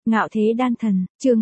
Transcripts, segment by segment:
Ngạo thế đan thần, chương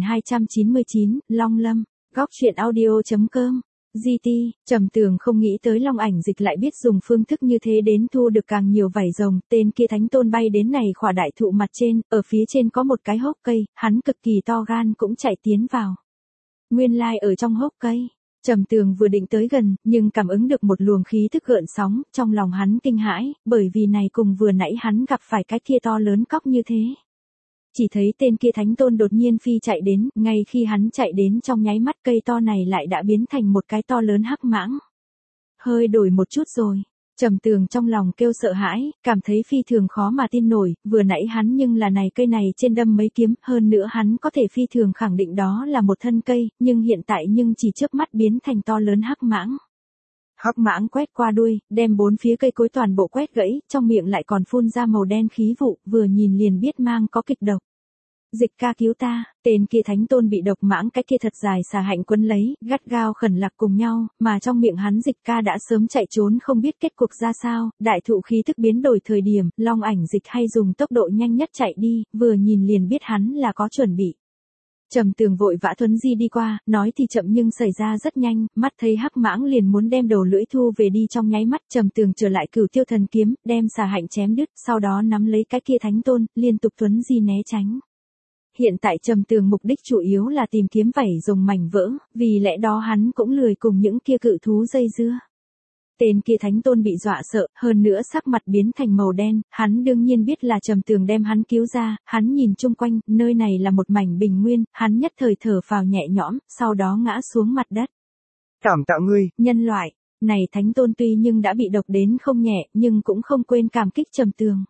2299, Long Lâm, góc truyện audio.com. GT, Trầm Tường không nghĩ tới Long Ảnh Dịch lại biết dùng phương thức như thế đến thu được càng nhiều vảy rồng, tên kia thánh tôn bay đến này khỏa đại thụ mặt trên, ở phía trên có một cái hốc cây, hắn cực kỳ to gan cũng chạy tiến vào. Nguyên lai ở trong hốc cây, Trầm Tường vừa định tới gần, nhưng cảm ứng được một luồng khí thức gợn sóng, trong lòng hắn kinh hãi, bởi vì này cùng vừa nãy hắn gặp phải cái kia to lớn cóc như thế. Chỉ thấy tên kia thánh tôn đột nhiên phi chạy đến, ngay khi hắn chạy đến trong nháy mắt cây to này lại đã biến thành một cái to lớn hắc mãng. Hơi đổi một chút rồi. Trầm Tường trong lòng kêu sợ hãi, cảm thấy phi thường khó mà tin nổi, vừa nãy hắn nhưng là này cây này trên đâm mấy kiếm, hơn nữa hắn có thể phi thường khẳng định đó là một thân cây, nhưng hiện tại nhưng chỉ chớp mắt biến thành to lớn hắc mãng. Hắc mãng quét qua đuôi, đem bốn phía cây cối toàn bộ quét gãy, trong miệng lại còn phun ra màu đen khí vụ, vừa nhìn liền biết mang có kịch độc. Dịch ca cứu ta, tên kia thánh tôn bị độc mãng cái kia thật dài xà hạnh quấn lấy, gắt gao khẩn lạc cùng nhau, mà trong miệng hắn Dịch ca đã sớm chạy trốn không biết kết cục ra sao, đại thụ khí thức biến đổi thời điểm, Long Ảnh Dịch hay dùng tốc độ nhanh nhất chạy đi, vừa nhìn liền biết hắn là có chuẩn bị. Trầm Tường vội vã thuấn di đi qua, nói thì chậm nhưng xảy ra rất nhanh, mắt thấy hắc mãng liền muốn đem đầu lưỡi thu về đi trong nháy mắt, Trầm Tường trở lại Cửu Tiêu Thần Kiếm, đem xà hạnh chém đứt, sau đó nắm lấy cái kia thánh tôn, liên tục thuấn di né tránh. Hiện tại Trầm Tường mục đích chủ yếu là tìm kiếm vảy rồng mảnh vỡ, vì lẽ đó hắn cũng lười cùng những kia cự thú dây dưa. Tên kia thánh tôn bị dọa sợ, hơn nữa sắc mặt biến thành màu đen, hắn đương nhiên biết là Trầm Tường đem hắn cứu ra, hắn nhìn chung quanh, nơi này là một mảnh bình nguyên, hắn nhất thời thở phào nhẹ nhõm, sau đó ngã xuống mặt đất. Cảm tạ ngươi, nhân loại, này thánh tôn tuy nhưng đã bị độc đến không nhẹ, nhưng cũng không quên cảm kích Trầm Tường.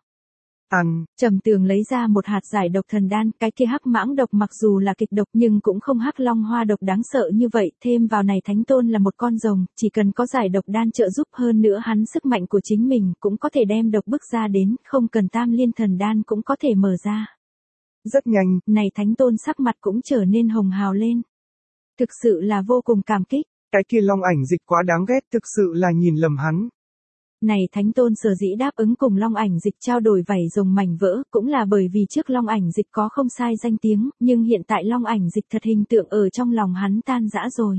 Trầm Tường lấy ra một hạt giải độc thần đan, cái kia hắc mãng độc mặc dù là kịch độc nhưng cũng không hắc long hoa độc đáng sợ như vậy, thêm vào này thánh tôn là một con rồng, chỉ cần có giải độc đan trợ giúp hơn nữa hắn sức mạnh của chính mình cũng có thể đem độc bức ra đến, không cần tam liên thần đan cũng có thể mở ra. Rất nhanh, này thánh tôn sắc mặt cũng trở nên hồng hào lên. Thực sự là vô cùng cảm kích. Cái kia Long Ảnh Dịch quá đáng ghét, thực sự là nhìn lầm hắn. Này thánh tôn sở dĩ đáp ứng cùng Long Ảnh Dịch trao đổi vảy rồng mảnh vỡ, cũng là bởi vì trước Long Ảnh Dịch có không sai danh tiếng, nhưng hiện tại Long Ảnh Dịch thật hình tượng ở trong lòng hắn tan rã rồi.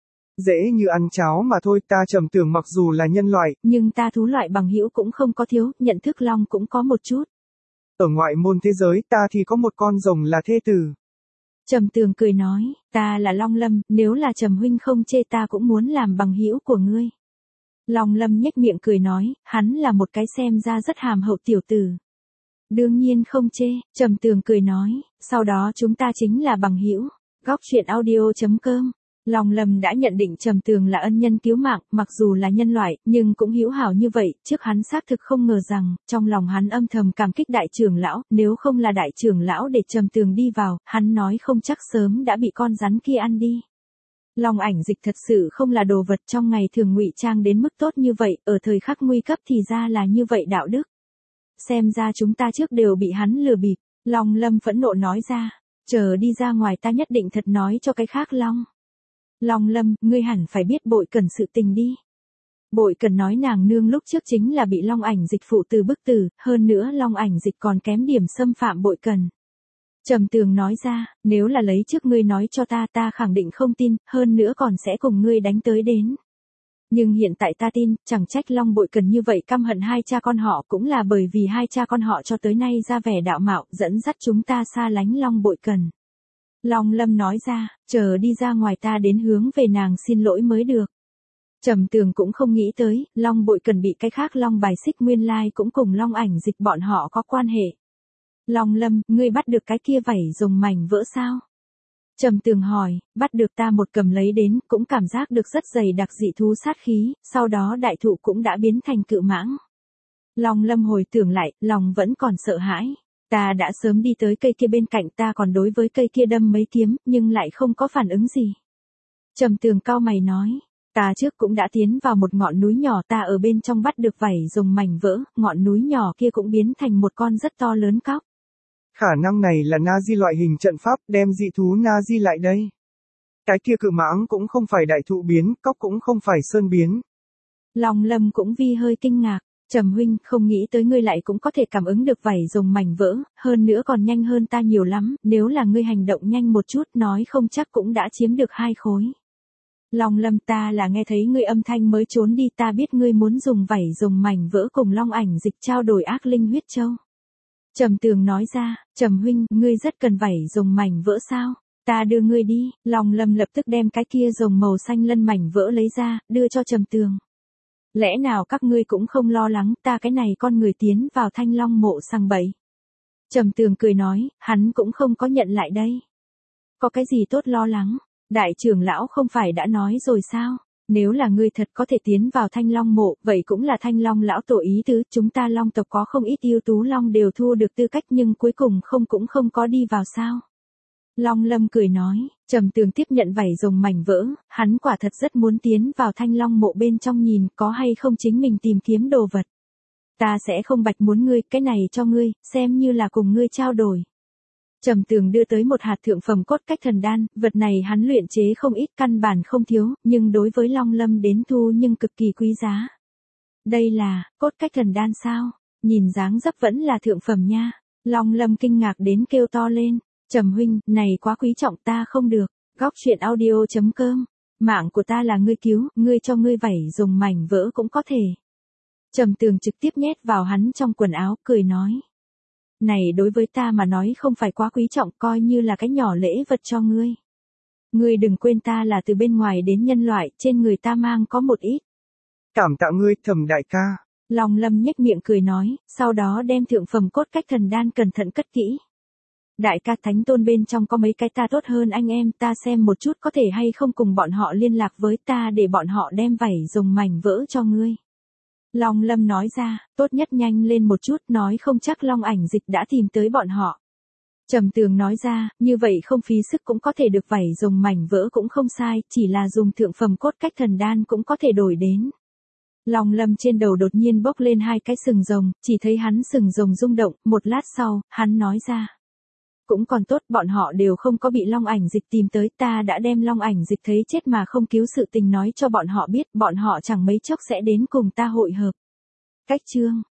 Dễ như ăn cháo mà thôi, ta Trầm Tường mặc dù là nhân loại, nhưng ta thú loại bằng hữu cũng không có thiếu, nhận thức long cũng có một chút. Ở ngoại môn thế giới ta thì có một con rồng là thê tử. Trầm Tường cười nói, ta là Long Lâm, nếu là Trầm huynh không chê ta cũng muốn làm bằng hữu của ngươi. Long Lâm nhếch miệng cười nói, hắn là một cái xem ra rất hàm hậu tiểu tử. Đương nhiên không chê, Trầm Tường cười nói, sau đó chúng ta chính là bằng hữu. Góc truyện audio.com. Long Lâm đã nhận định Trầm Tường là ân nhân cứu mạng, mặc dù là nhân loại, nhưng cũng hữu hảo như vậy, trước hắn xác thực không ngờ rằng, trong lòng hắn âm thầm cảm kích đại trưởng lão, nếu không là đại trưởng lão để Trầm Tường đi vào, hắn nói không chắc sớm đã bị con rắn kia ăn đi. Long Ảnh Dịch thật sự không là đồ vật trong ngày thường ngụy trang đến mức tốt như vậy, ở thời khắc nguy cấp thì ra là như vậy đạo đức. Xem ra chúng ta trước đều bị hắn lừa bịp, Long Lâm phẫn nộ nói ra, chờ đi ra ngoài ta nhất định thật nói cho cái khác Long. Long Lâm, ngươi hẳn phải biết Bội Cần sự tình đi. Bội Cần nói nàng nương lúc trước chính là bị Long Ảnh Dịch phụ từ bức tử, hơn nữa Long Ảnh Dịch còn kém điểm xâm phạm Bội Cần. Trầm Tường nói ra, nếu là lấy trước ngươi nói cho ta khẳng định không tin, hơn nữa còn sẽ cùng ngươi đánh tới đến. Nhưng hiện tại ta tin, chẳng trách Long Bội Cần như vậy căm hận hai cha con họ cũng là bởi vì hai cha con họ cho tới nay ra vẻ đạo mạo, dẫn dắt chúng ta xa lánh Long Bội Cần. Long Lâm nói ra, chờ đi ra ngoài ta đến hướng về nàng xin lỗi mới được. Trầm Tường cũng không nghĩ tới, Long Bội Cần bị cái khác Long bài xích nguyên lai cũng cùng Long Ảnh Dịch bọn họ có quan hệ. Long Lâm, ngươi bắt được cái kia vảy rồng mảnh vỡ sao? Trầm Tường hỏi, bắt được ta một cầm lấy đến, cũng cảm giác được rất dày đặc dị thú sát khí, sau đó đại thụ cũng đã biến thành cự mãng. Long Lâm hồi tưởng lại, lòng vẫn còn sợ hãi. Ta đã sớm đi tới cây kia bên cạnh ta còn đối với cây kia đâm mấy kiếm, nhưng lại không có phản ứng gì. Trầm Tường cau mày nói, ta trước cũng đã tiến vào một ngọn núi nhỏ ta ở bên trong bắt được vảy rồng mảnh vỡ, ngọn núi nhỏ kia cũng biến thành một con rất to lớn cóc. Khả năng này là Nazi loại hình trận pháp đem dị thú Nazi lại đây. Cái kia cự mãng cũng không phải đại thụ biến, cóc cũng không phải sơn biến. Long Lâm cũng vi hơi kinh ngạc. Trầm huynh, không nghĩ tới ngươi lại cũng có thể cảm ứng được vảy rồng mảnh vỡ, hơn nữa còn nhanh hơn ta nhiều lắm, nếu là ngươi hành động nhanh một chút nói không chắc cũng đã chiếm được 2 khối. Long Lâm, ta là nghe thấy ngươi âm thanh mới trốn đi, ta biết ngươi muốn dùng vảy rồng mảnh vỡ cùng long ảnh dịch trao đổi ác linh huyết châu. Trầm Tường nói ra, Trầm huynh, ngươi rất cần vảy rồng mảnh vỡ sao? Ta đưa ngươi đi. Long Lâm lập tức đem cái kia rồng màu xanh lân mảnh vỡ lấy ra, đưa cho Trầm Tường. Lẽ nào các ngươi cũng không lo lắng ta cái này con người tiến vào Thanh Long mộ sằng bẫy? Trầm Tường cười nói, hắn cũng không có nhận lại đây. Có cái gì tốt lo lắng? Đại trưởng lão không phải đã nói rồi sao? Nếu là ngươi thật có thể tiến vào Thanh Long mộ, vậy cũng là Thanh Long lão tổ ý tứ, chúng ta Long tộc có không ít yêu tú long đều thu được tư cách nhưng cuối cùng cũng không có đi vào sao? Long Lâm cười nói, Trầm Tường tiếp nhận vảy rồng mảnh vỡ, hắn quả thật rất muốn tiến vào Thanh Long mộ bên trong nhìn có hay không chính mình tìm kiếm đồ vật. Ta sẽ không bạch muốn ngươi, cái này cho ngươi, xem như là cùng ngươi trao đổi. Trầm Tường đưa tới một hạt thượng phẩm cốt cách thần đan, vật này hắn luyện chế không ít căn bản không thiếu, nhưng đối với Long Lâm đến thu nhưng cực kỳ quý giá. Đây là, cốt cách thần đan sao? Nhìn dáng dấp vẫn là thượng phẩm nha. Long Lâm kinh ngạc đến kêu to lên. Trầm huynh, này quá quý trọng ta không được. Góc truyện audio.com. Mạng của ta là ngươi cứu, ngươi cho ngươi vảy rồng mảnh vỡ cũng có thể. Trầm Tường trực tiếp nhét vào hắn trong quần áo, cười nói. Này đối với ta mà nói không phải quá quý trọng, coi như là cái nhỏ lễ vật cho ngươi. Ngươi đừng quên ta là từ bên ngoài đến nhân loại, trên người ta mang có một ít. Cảm tạ ngươi, Trầm đại ca. Long Lâm nhếch miệng cười nói, sau đó đem thượng phẩm cốt cách thần đan cẩn thận cất kỹ. Đại ca, thánh tôn bên trong có mấy cái ta tốt hơn anh em, ta xem một chút có thể hay không cùng bọn họ liên lạc với ta để bọn họ đem vảy rồng mảnh vỡ cho ngươi. Long Lâm nói ra, tốt nhất nhanh lên một chút, nói không chắc long ảnh dịch đã tìm tới bọn họ. Trầm Tường nói ra, như vậy không phí sức cũng có thể được vảy rồng mảnh vỡ cũng không sai, chỉ là dùng thượng phẩm cốt cách thần đan cũng có thể đổi đến. Long Lâm trên đầu đột nhiên bốc lên 2 cái sừng rồng, chỉ thấy hắn sừng rồng rung động, một lát sau, hắn nói ra. Cũng còn tốt, bọn họ đều không có bị long ảnh dịch tìm tới, ta đã đem long ảnh dịch thấy chết mà không cứu sự tình nói cho bọn họ biết, bọn họ chẳng mấy chốc sẽ đến cùng ta hội hợp. Cách chương